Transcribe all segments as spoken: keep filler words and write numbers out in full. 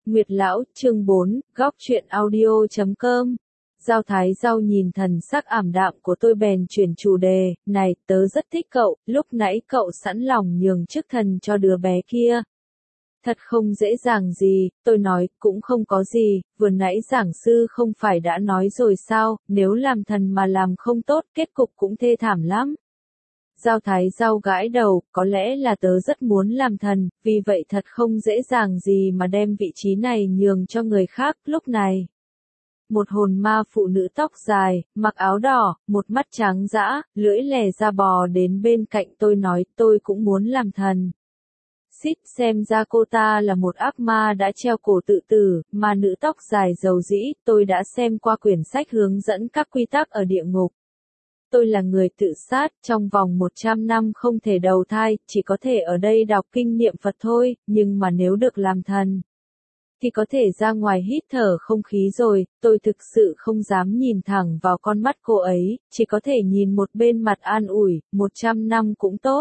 Nguyệt Lão, chương bốn, góc truyện audio chấm com. Giao Thái Giao nhìn thần sắc ảm đạm của tôi bèn chuyển chủ đề, này, tớ rất thích cậu, lúc nãy cậu sẵn lòng nhường chức thần cho đứa bé kia. Thật không dễ dàng gì, tôi nói, cũng không có gì, vừa nãy giảng sư không phải đã nói rồi sao, nếu làm thần mà làm không tốt, kết cục cũng thê thảm lắm. Giao Thái Giao gãi đầu, có lẽ là tớ rất muốn làm thần, vì vậy thật không dễ dàng gì mà đem vị trí này nhường cho người khác, lúc này. Một hồn ma phụ nữ tóc dài, mặc áo đỏ, một mắt trắng dã, lưỡi lè ra bò đến bên cạnh tôi nói, tôi cũng muốn làm thần. Xít, xem ra cô ta là một ác ma đã treo cổ tự tử, mà nữ tóc dài dầu dĩ, tôi đã xem qua quyển sách hướng dẫn các quy tắc ở địa ngục. Tôi là người tự sát, trong vòng một trăm năm không thể đầu thai, chỉ có thể ở đây đọc kinh niệm Phật thôi, nhưng mà nếu được làm thần, thì có thể ra ngoài hít thở không khí rồi, tôi thực sự không dám nhìn thẳng vào con mắt cô ấy, chỉ có thể nhìn một bên mặt an ủi, một trăm năm cũng tốt.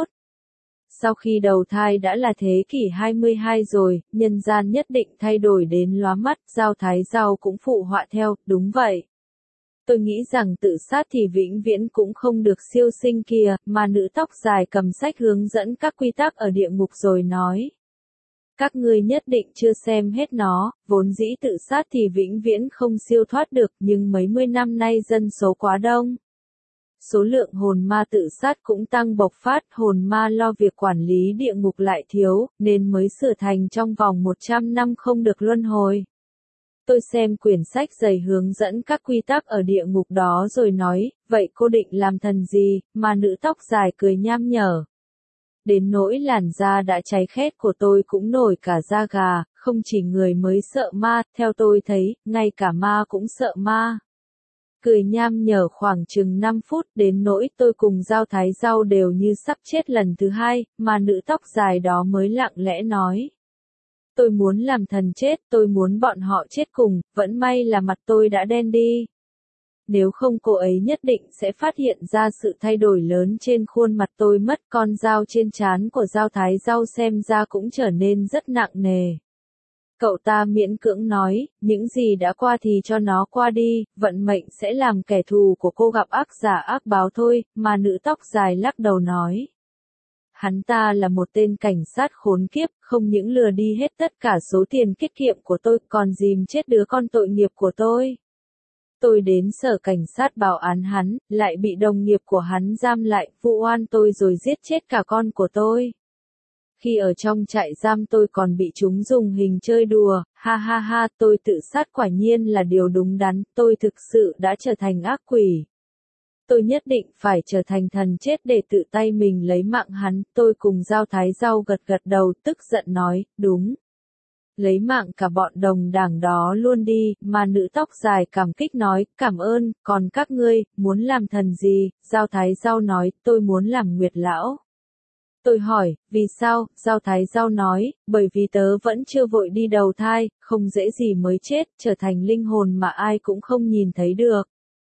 Sau khi đầu thai đã là thế kỷ hai mươi hai rồi, nhân gian nhất định thay đổi đến lóa mắt, Giao Thái Giao cũng phụ họa theo, đúng vậy. Tôi nghĩ rằng tự sát thì vĩnh viễn cũng không được siêu sinh kìa, mà nữ tóc dài cầm sách hướng dẫn các quy tắc ở địa ngục rồi nói. Các ngươi nhất định chưa xem hết nó, vốn dĩ tự sát thì vĩnh viễn không siêu thoát được, nhưng mấy mươi năm nay dân số quá đông. Số lượng hồn ma tự sát cũng tăng bộc phát, hồn ma lo việc quản lý địa ngục lại thiếu, nên mới sửa thành trong vòng một trăm năm không được luân hồi. Tôi xem quyển sách dày hướng dẫn các quy tắc ở địa ngục đó rồi nói, vậy cô định làm thần gì, mà nữ tóc dài cười nham nhở. Đến nỗi làn da đã cháy khét của tôi cũng nổi cả da gà, không chỉ người mới sợ ma, theo tôi thấy, ngay cả ma cũng sợ ma. Cười nham nhở khoảng chừng năm phút, đến nỗi tôi cùng Giao Thái Giao đều như sắp chết lần thứ hai, mà nữ tóc dài đó mới lặng lẽ nói. Tôi muốn làm thần chết, tôi muốn bọn họ chết cùng, vẫn may là mặt tôi đã đen đi. Nếu không cô ấy nhất định sẽ phát hiện ra sự thay đổi lớn trên khuôn mặt tôi mất, con dao trên trán của Giao Thái Giao xem ra cũng trở nên rất nặng nề. Cậu ta miễn cưỡng nói, những gì đã qua thì cho nó qua đi, vận mệnh sẽ làm kẻ thù của cô gặp ác giả ác báo thôi, mà nữ tóc dài lắc đầu nói. Hắn ta là một tên cảnh sát khốn kiếp, không những lừa đi hết tất cả số tiền tiết kiệm của tôi, còn dìm chết đứa con tội nghiệp của tôi. Tôi đến sở cảnh sát báo án hắn, lại bị đồng nghiệp của hắn giam lại, vụ oan tôi rồi giết chết cả con của tôi. Khi ở trong trại giam tôi còn bị chúng dùng hình chơi đùa, ha ha ha, tôi tự sát quả nhiên là điều đúng đắn, tôi thực sự đã trở thành ác quỷ. Tôi nhất định phải trở thành thần chết để tự tay mình lấy mạng hắn, tôi cùng Giao Thái Giao gật gật đầu tức giận nói, đúng. Lấy mạng cả bọn đồng đảng đó luôn đi, mà nữ tóc dài cảm kích nói, cảm ơn, còn các ngươi, muốn làm thần gì, Giao Thái Giao nói, tôi muốn làm Nguyệt Lão. Tôi hỏi, vì sao, Giao Thái Giao nói, bởi vì tớ vẫn chưa vội đi đầu thai, không dễ gì mới chết, trở thành linh hồn mà ai cũng không nhìn thấy được.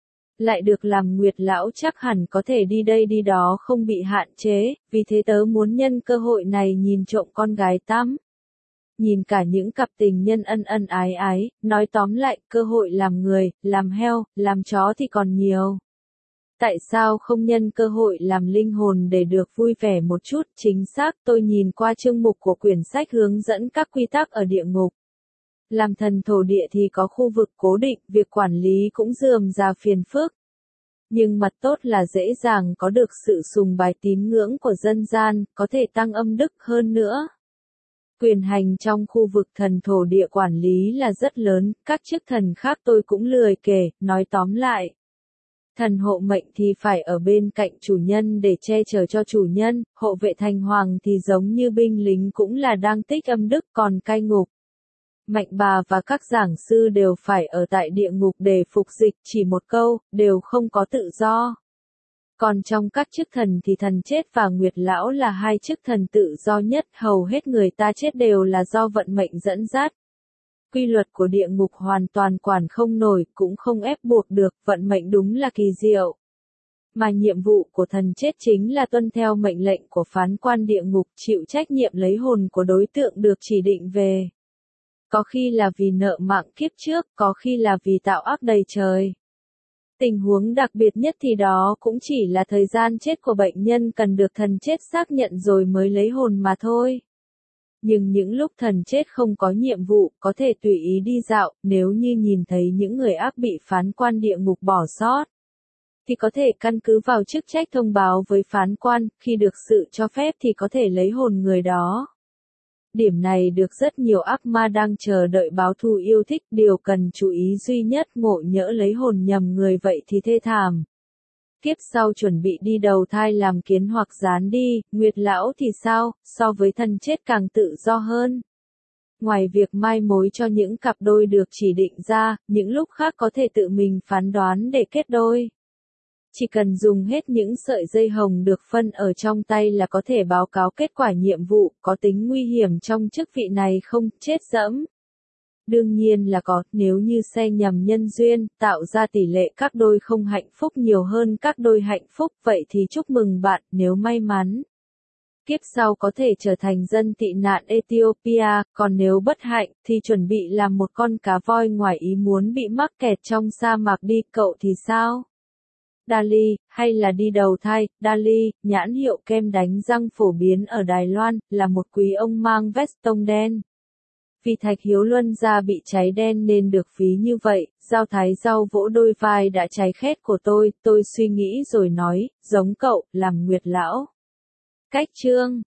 Lại được làm Nguyệt Lão chắc hẳn có thể đi đây đi đó không bị hạn chế, vì thế tớ muốn nhân cơ hội này nhìn trộm con gái tắm. Nhìn cả những cặp tình nhân ân ân ái ái, nói tóm lại, cơ hội làm người, làm heo, làm chó thì còn nhiều. Tại sao không nhân cơ hội làm linh hồn để được vui vẻ một chút, chính xác, tôi nhìn qua chương mục của quyển sách hướng dẫn các quy tắc ở địa ngục. Làm thần thổ địa thì có khu vực cố định, việc quản lý cũng rườm rà phiền phức. Nhưng mặt tốt là dễ dàng có được sự sùng bái tín ngưỡng của dân gian, có thể tăng âm đức hơn nữa. Quyền hành trong khu vực thần thổ địa quản lý là rất lớn, các chức thần khác tôi cũng lười kể, nói tóm lại. Thần hộ mệnh thì phải ở bên cạnh chủ nhân để che chở cho chủ nhân, hộ vệ thành hoàng thì giống như binh lính cũng là đang tích âm đức, còn cai ngục. Mạnh bà và các giảng sư đều phải ở tại địa ngục để phục dịch, chỉ một câu, đều không có tự do. Còn trong các chức thần thì thần chết và Nguyệt Lão là hai chức thần tự do nhất, hầu hết người ta chết đều là do vận mệnh dẫn dắt. Quy luật của địa ngục hoàn toàn quản không nổi, cũng không ép buộc được, vận mệnh đúng là kỳ diệu. Mà nhiệm vụ của thần chết chính là tuân theo mệnh lệnh của phán quan địa ngục, chịu trách nhiệm lấy hồn của đối tượng được chỉ định về. Có khi là vì nợ mạng kiếp trước, có khi là vì tạo áp đầy trời. Tình huống đặc biệt nhất thì đó cũng chỉ là thời gian chết của bệnh nhân cần được thần chết xác nhận rồi mới lấy hồn mà thôi. Nhưng những lúc thần chết không có nhiệm vụ, có thể tùy ý đi dạo, nếu như nhìn thấy những người ác bị phán quan địa ngục bỏ sót, thì có thể căn cứ vào chức trách thông báo với phán quan, khi được sự cho phép thì có thể lấy hồn người đó. Điểm này được rất nhiều ác ma đang chờ đợi báo thù yêu thích, điều cần chú ý duy nhất ngộ nhỡ lấy hồn nhầm người vậy thì thê thảm. Kiếp sau chuẩn bị đi đầu thai làm kiến hoặc gián đi, Nguyệt lão thì sao, so với thần chết càng tự do hơn. Ngoài việc mai mối cho những cặp đôi được chỉ định ra, những lúc khác có thể tự mình phán đoán để kết đôi. Chỉ cần dùng hết những sợi dây hồng được phân ở trong tay là có thể báo cáo kết quả nhiệm vụ, có tính nguy hiểm trong chức vị này không, chết dẫm. Đương nhiên là có, nếu như xe nhầm nhân duyên, tạo ra tỷ lệ các đôi không hạnh phúc nhiều hơn các đôi hạnh phúc, vậy thì chúc mừng bạn, nếu may mắn. Kiếp sau có thể trở thành dân tị nạn Ethiopia, còn nếu bất hạnh, thì chuẩn bị làm một con cá voi ngoài ý muốn bị mắc kẹt trong sa mạc đi, cậu thì sao? Dali, hay là đi đầu thai, Dali, nhãn hiệu kem đánh răng phổ biến ở Đài Loan, là một quý ông mang vest tông đen. Vì thạch hiếu luân da bị cháy đen nên được ví như vậy, Giao Thái Giao vỗ đôi vai đã cháy khét của tôi, tôi suy nghĩ rồi nói, giống cậu, làm Nguyệt lão. Cách chương